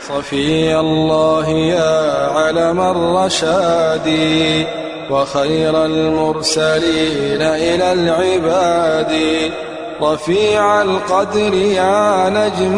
صفي الله يا علم الرشاد وخير المرسلين إلى العباد، رفيع القدر يا نجم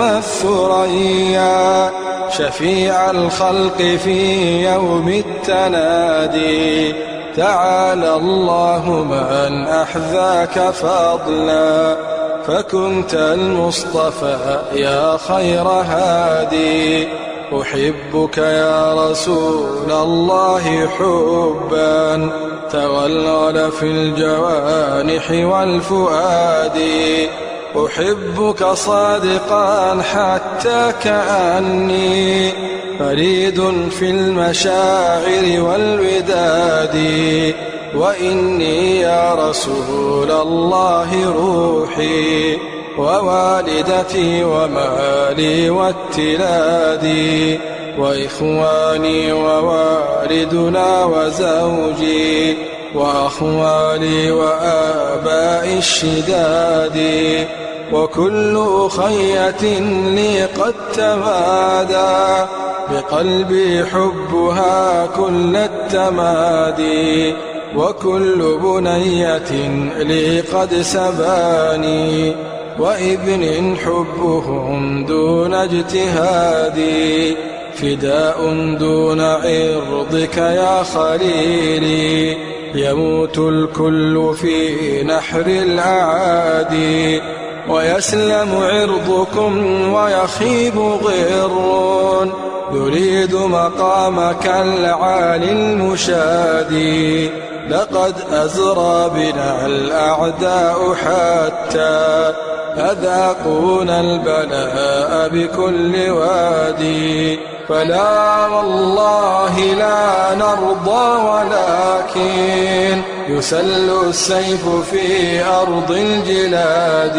الثريا، شفيع الخلق في يوم التنادي. تعالى الله من أحذاك فضلا، فكنت المصطفى يا خير هادي. أحبك يا رسول الله حبا تولغل في الجوانح والفؤاد. أحبك صادقا حتى كأني فريد في المشاعر والوداد. وإني يا رسول الله روحي ووالدتي ومالي واتلادي، وإخواني ووالدنا وزوجي وأخوالي وآباء الشداد، وكل أخية لي قد تمادى بقلبي حبها كل التمادي، وكل بنية لي قد سباني وابن حبهم دون اجتهادي. فداء دون عرضك يا خليلي، يموت الكل في نحر الأعادي. ويسلم عرضكم ويخيب غر يريد مقامك العالي المشادي. لقد أزرى بنا الأعداء حتى أذاقونا البلاء بكل وادي. فلا والله لا نرضى ولكن يسل السيف في أرض الجلاد.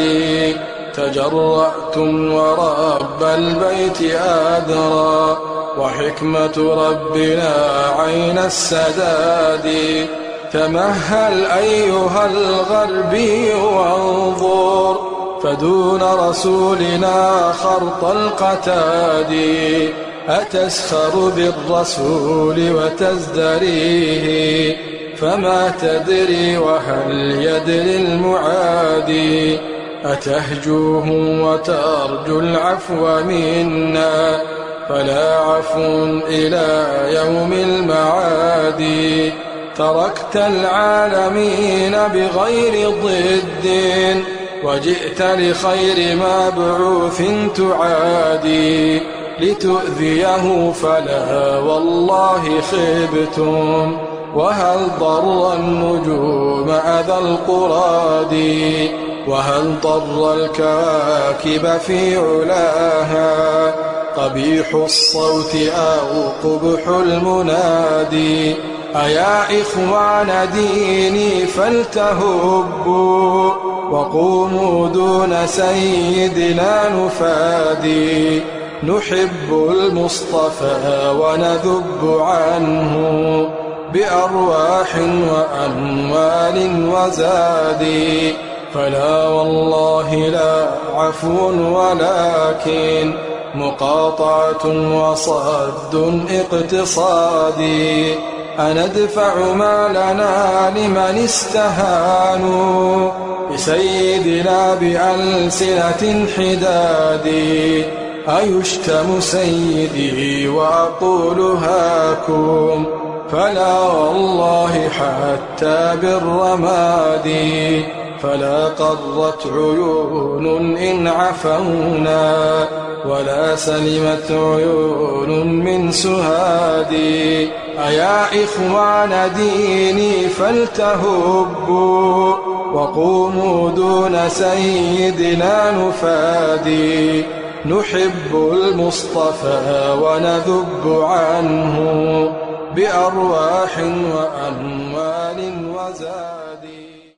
تجرأتم ورب البيت أدرى وحكمة ربنا عين السداد. تمهل أيها الغربي وانظر فدون رسولنا خرط القتاد. أتسخر بالرسول وتزدريه فما تدري وهل يدري المعادي. أتهجوه وترجو العفو منا فلا عفو إلى يوم المعاد. تركت العالمين بغير ضد وجئت لخير مبعوث تعادي. لتؤذيه فلا والله خبتم وهل ضر النجوم أذى القراد. وهل ضر الكواكب في علاها قبيح الصوت أو قبح المنادي. أيا إخوان ديني فلتهبوا وقوموا دون سيدنا نفادي. نحب المصطفى ونذب عنه بأرواح وأموال وزاد. فلا والله لا عفو ولكن مقاطعة وصد اقتصادي. أندفع مالنا لمن استهانوا بسيدنا بألسنة حداد. أيشتم سيدي وأقول هاكم فلا والله حتى بالرماد. فلا قرت عيون إن عفونا ولا سلمت عيون من سهادي. أيا إخوان ديني فلتهبوا وقوموا دون سيدنا نفادي. نحب المصطفى ونذب عنه بأرواح وأموال وزاد.